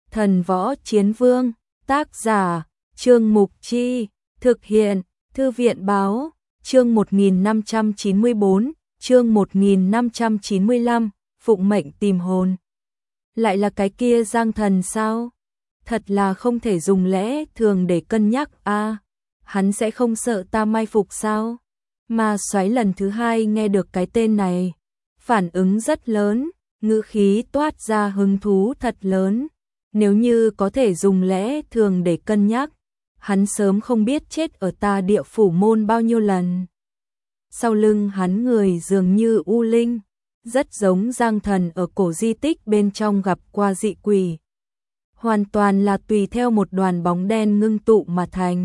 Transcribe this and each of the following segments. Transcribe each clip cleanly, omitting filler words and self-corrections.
Thần Võ Chiến Vương, tác giả, Trương Mục Chi, thực hiện, Thư viện Báo, chương 1594, chương 1595, phụng mệnh tìm hồn. Lại là cái kia Giang Thần sao? Thật là không thể dùng lẽ thường để cân nhắc a. Hắn sẽ không sợ ta mai phục sao? Ma Soái lần thứ hai nghe được cái tên này, phản ứng rất lớn, ngữ khí toát ra hứng thú thật lớn. Nếu như có thể dùng lẽ thường để cân nhắc, hắn sớm không biết chết ở ta Địa Phủ môn bao nhiêu lần. Sau lưng hắn người dường như u linh, rất giống Giang Thần ở cổ di tích bên trong gặp qua dị quỷ. Hoàn toàn là tùy theo một đoàn bóng đen ngưng tụ mà thành.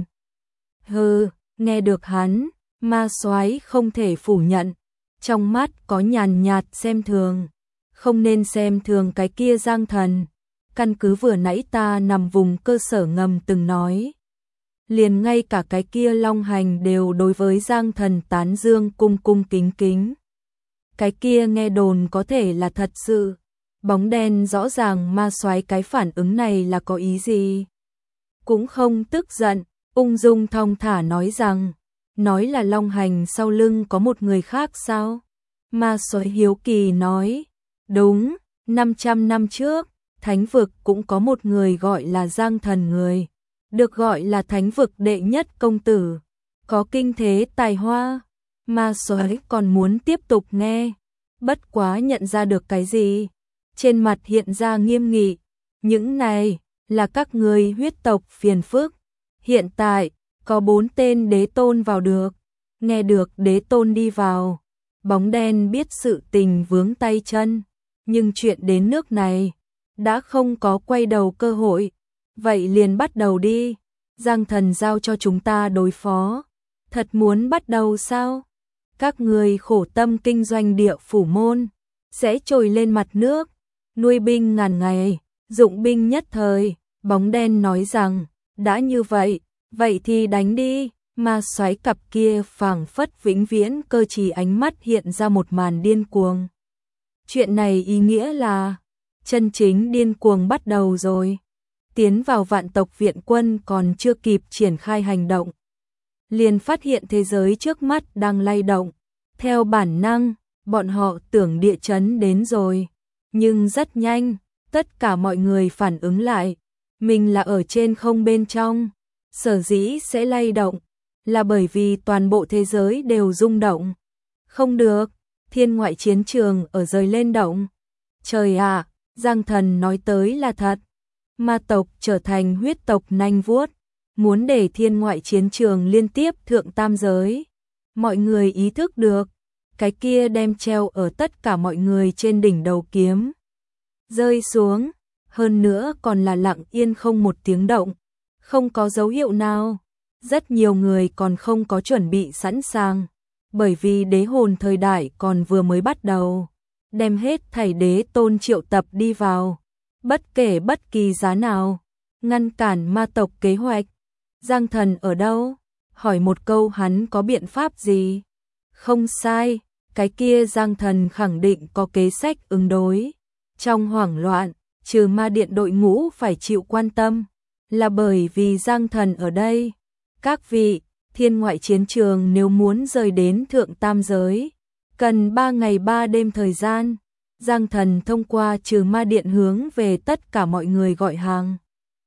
Hừ, nghe được hắn, Ma Soái không thể phủ nhận, trong mắt có nhàn nhạt xem thường. Không nên xem thường cái kia Giang Thần, căn cứ vừa nãy ta nằm vùng cơ sở ngầm từng nói. Liền ngay cả cái kia Long Hành đều đối với Giang Thần tán dương cung cung kính kính. Cái kia nghe đồn có thể là thật sự. Bóng đen rõ ràng Ma Soái cái phản ứng này là có ý gì? Cũng không tức giận, ung dung thong thả nói rằng, nói là Long Hành sau lưng có một người khác sao? Ma Soái hiếu kỳ nói, đúng, 500 năm trước, Thánh vực cũng có một người gọi là Giang Thần người, được gọi là Thánh vực đệ nhất công tử, có kinh thế tài hoa. Ma Soái còn muốn tiếp tục nghe, bất quá nhận ra được cái gì, trên mặt hiện ra nghiêm nghị, những này là các người huyết tộc phiền phức. Hiện tại có 4 tên đế tôn vào được, nghe được đế tôn đi vào, bóng đen biết sự tình vướng tay chân, nhưng chuyện đến nước này đã không có quay đầu cơ hội, vậy liền bắt đầu đi. Giang Thần giao cho chúng ta đối phó, thật muốn bắt đầu sao? Các người khổ tâm kinh doanh Địa Phủ môn, sẽ trồi lên mặt nước, nuôi binh ngàn ngày, dụng binh nhất thời. Bóng đen nói rằng, đã như vậy, vậy thì đánh đi. Ma Soái cặp kia phảng phất vĩnh viễn cơ trí ánh mắt hiện ra một màn điên cuồng. Chuyện này ý nghĩa là chân chính điên cuồng bắt đầu rồi. Tiến vào Vạn tộc viện quân còn chưa kịp triển khai hành động, liền phát hiện thế giới trước mắt đang lay động. Theo bản năng, bọn họ tưởng địa chấn đến rồi, nhưng rất nhanh, tất cả mọi người phản ứng lại, mình là ở trên không bên trong. Sở dĩ sẽ lay động là bởi vì toàn bộ thế giới đều rung động. Không được, thiên ngoại chiến trường ở rời lên động. Trời ạ, Giang Thần nói tới là thật. Ma tộc trở thành huyết tộc nanh vuốt, muốn để thiên ngoại chiến trường liên tiếp thượng tam giới. Mọi người ý thức được, cái kia đem treo ở tất cả mọi người trên đỉnh đầu kiếm rơi xuống, hơn nữa còn là lặng yên không một tiếng động, không có dấu hiệu nào. Rất nhiều người còn không có chuẩn bị sẵn sàng, bởi vì đế hồn thời đại còn vừa mới bắt đầu, đem hết thảy đế tôn triệu tập đi vào, bất kể bất kỳ giá nào, ngăn cản ma tộc kế hoạch. Giang Thần ở đâu? Hỏi một câu hắn có biện pháp gì? Không sai, cái kia Giang Thần khẳng định có kế sách ứng đối. Trong hoảng loạn, trừ ma điện đội ngũ phải chịu quan tâm, là bởi vì Giang Thần ở đây. Các vị, thiên ngoại chiến trường nếu muốn rời đến thượng tam giới, cần 3 ngày 3 đêm thời gian. Giang Thần thông qua trừ ma điện hướng về tất cả mọi người gọi hàng.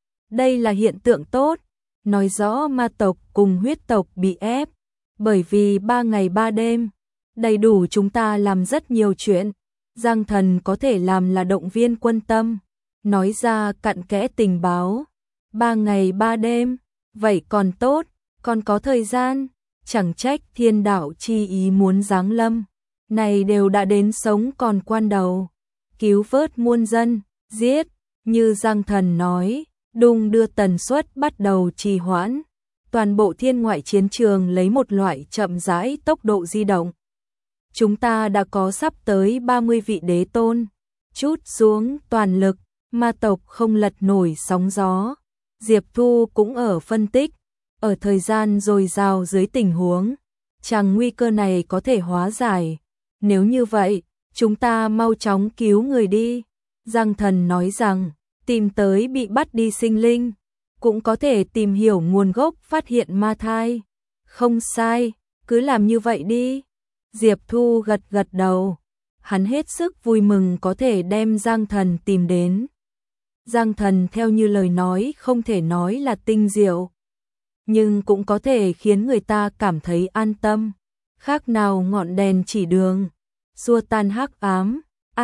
Đây là hiện tượng tốt, nói rõ ma tộc cùng huyết tộc bị ép, bởi vì 3 ngày 3 đêm, đầy đủ chúng ta làm rất nhiều chuyện. Giang Thần có thể làm là động viên quân tâm, nói ra cặn kẽ tình báo. 3 ngày 3 đêm, vậy còn tốt, còn có thời gian, chẳng trách thiên đạo chi ý muốn giáng lâm. Này đều đã đến sống còn quan đầu, cứu vớt muôn dân, giết, như Giang Thần nói, đung đưa tần suất bắt đầu trì hoãn. Toàn bộ thiên ngoại chiến trường lấy một loại chậm rãi tốc độ di động. Chúng ta đã có sắp tới 30 vị đế tôn, chút xuống toàn lực, ma tộc không lật nổi sóng gió. Diệp Thu cũng ở phân tích, ở thời gian dồi dào dưới tình huống, chẳng nguy cơ này có thể hóa giải. Nếu như vậy, chúng ta mau chóng cứu người đi. Giang Thần nói rằng, tìm tới bị bắt đi sinh linh, cũng có thể tìm hiểu nguồn gốc phát hiện ma thai. Không sai, cứ làm như vậy đi. Diệp Thu gật gật đầu, hắn hết sức vui mừng có thể đem Giang Thần tìm đến. Giang Thần theo như lời nói không thể nói là tinh diệu, nhưng cũng có thể khiến người ta cảm thấy an tâm, khác nào ngọn đèn chỉ đường, xua tan hắc ám.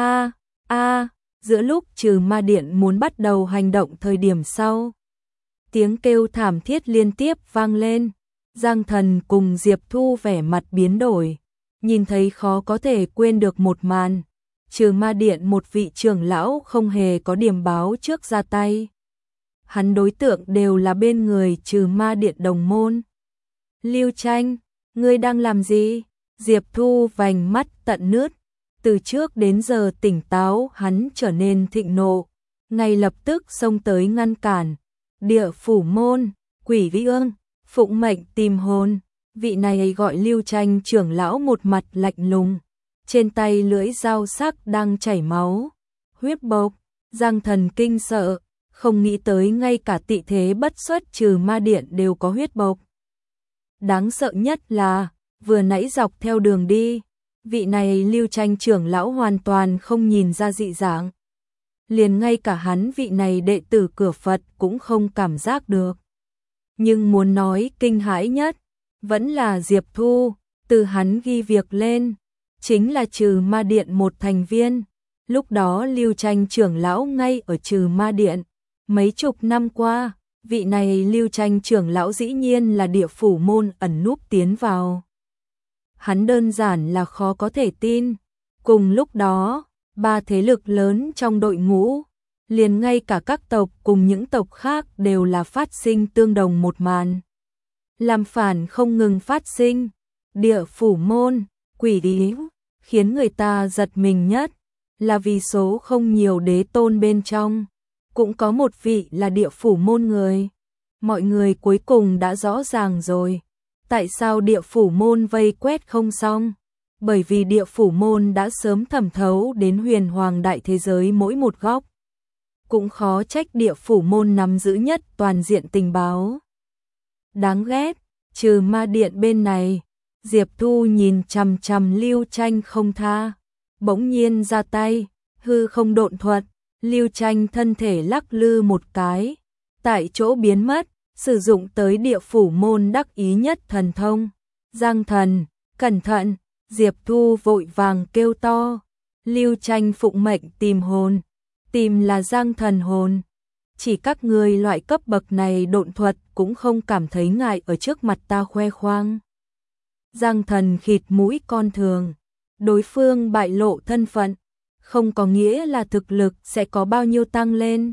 Giữa lúc Trừ Ma Điện muốn bắt đầu hành động thời điểm sau, tiếng kêu thảm thiết liên tiếp vang lên. Giang Thần cùng Diệp Thu vẻ mặt biến đổi, nhìn thấy khó có thể quên được một màn. Trừ Ma Điện một vị trưởng lão không hề có điểm báo trước ra tay. Hắn đối tượng đều là bên người Trừ Ma Điện đồng môn. Lưu Tranh, ngươi đang làm gì? Diệp Thu vành mắt tận nước. Từ trước đến giờ tỉnh táo hắn trở nên thịnh nộ, ngay lập tức xông tới ngăn cản. Địa Phủ Môn, Quỷ Vi Ương, phụng mệnh tìm hồn. Vị này gọi Lưu Tranh trưởng lão một mặt lạnh lùng, trên tay lưỡi dao sắc đang chảy máu, huyết bộc. Giang Thần kinh sợ, không nghĩ tới ngay cả tị thế bất xuất Trừ Ma Điện đều có huyết bộc. Đáng sợ nhất là, vừa nãy dọc theo đường đi, vị này Lưu Tranh trưởng lão hoàn toàn không nhìn ra dị dạng. Liền ngay cả hắn vị này đệ tử cửa Phật cũng không cảm giác được. Nhưng muốn nói kinh hãi nhất, vẫn là Diệp Thu, từ hắn ghi việc lên, chính là Trừ Ma Điện một thành viên. Lúc đó Lưu Tranh trưởng lão ngay ở Trừ Ma Điện, mấy chục năm qua, vị này Lưu Tranh trưởng lão dĩ nhiên là Địa Phủ Môn ẩn núp tiến vào. Hắn đơn giản là khó có thể tin. Cùng lúc đó, ba thế lực lớn trong đội ngũ, liền ngay cả các tộc cùng những tộc khác đều là phát sinh tương đồng một màn. Làm phản không ngừng phát sinh. Địa Phủ Môn, Quỷ Điếu, khiến người ta giật mình nhất là vì số không nhiều đế tôn bên trong, cũng có một vị là Địa Phủ Môn người. Mọi người cuối cùng đã rõ ràng rồi, tại sao Địa Phủ Môn vây quét không xong? Bởi vì Địa Phủ Môn đã sớm thẩm thấu đến huyền hoàng đại thế giới mỗi một góc. Cũng khó trách Địa Phủ Môn nắm giữ nhất toàn diện tình báo. Đáng ghét, Trừ Ma Điện bên này, Diệp Thu nhìn chằm chằm Lưu Tranh không tha, bỗng nhiên ra tay, hư không độn thuật, Lưu Tranh thân thể lắc lư một cái, tại chỗ biến mất, sử dụng tới Địa Phủ Môn đắc ý nhất thần thông. Giang Thần, cẩn thận! Diệp Thu vội vàng kêu to. Lưu Tranh phụng mệnh tìm hồn, tìm là Giang Thần hồn. Chỉ các người loại cấp bậc này độn thuật cũng không cảm thấy ngại ở trước mặt ta khoe khoang. Giang Thần khịt mũi con thường, đối phương bại lộ thân phận, không có nghĩa là thực lực sẽ có bao nhiêu tăng lên.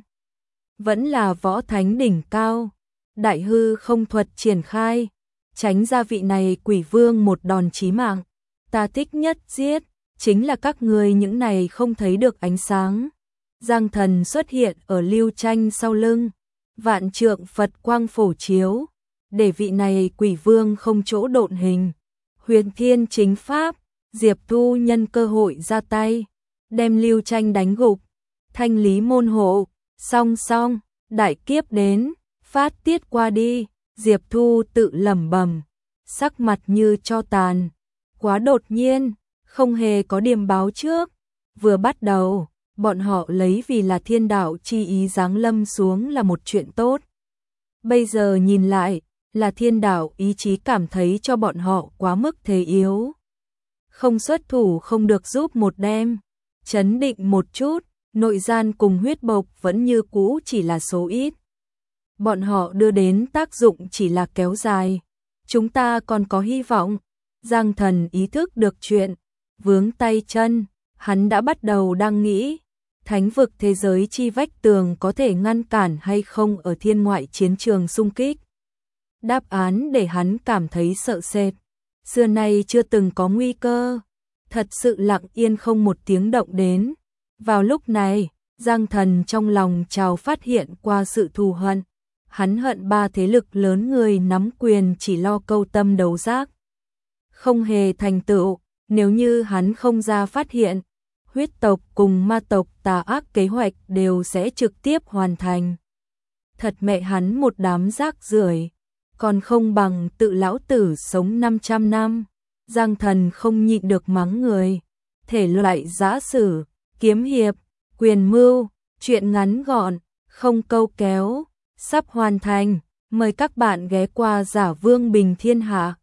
Vẫn là võ thánh đỉnh cao, đại hư không thuật triển khai, tránh ra vị này quỷ vương một đòn chí mạng. Ta thích nhất giết, chính là các người những này không thấy được ánh sáng. Giang Thần xuất hiện ở Lưu Tranh sau lưng, vạn trượng Phật quang phổ chiếu, để vị này quỷ vương không chỗ độn hình. Huyền Thiên chính pháp, Diệp Thu nhân cơ hội ra tay, đem Lưu Tranh đánh gục, thanh lý môn hộ. Song song, đại kiếp đến, phát tiết qua đi. Diệp Thu tự lẩm bẩm, sắc mặt như tro tàn. Quá đột nhiên, không hề có điểm báo trước. Vừa bắt đầu, bọn họ lấy vì là thiên đạo chi ý giáng lâm xuống là một chuyện tốt. Bây giờ nhìn lại, là thiên đạo ý chí cảm thấy cho bọn họ quá mức thế yếu. Không xuất thủ không được giúp một đêm. Chấn định một chút, nội gian cùng huyết bộc vẫn như cũ chỉ là số ít. Bọn họ đưa đến tác dụng chỉ là kéo dài. Chúng ta còn có hy vọng. Giang Thần ý thức được chuyện, vướng tay chân, hắn đã bắt đầu đang nghĩ, thánh vực thế giới chi vách tường có thể ngăn cản hay không ở thiên ngoại chiến trường xung kích. Đáp án để hắn cảm thấy sợ sệt, xưa nay chưa từng có nguy cơ, thật sự lặng yên không một tiếng động đến. Vào lúc này, Giang Thần trong lòng trào phát hiện qua sự thù hận, hắn hận ba thế lực lớn người nắm quyền chỉ lo câu tâm đấu giác. Không hề thành tựu, nếu như hắn không ra phát hiện, huyết tộc cùng ma tộc tà ác kế hoạch đều sẽ trực tiếp hoàn thành. Thật mẹ hắn một đám rác rưởi, còn không bằng tự lão tử sống 500 năm. Giang Thần không nhịn được mắng người. Thể loại giã sử, kiếm hiệp, quyền mưu, truyện ngắn gọn, không câu kéo, sắp hoàn thành. Mời các bạn ghé qua Giả Vương Bình Thiên Hạ.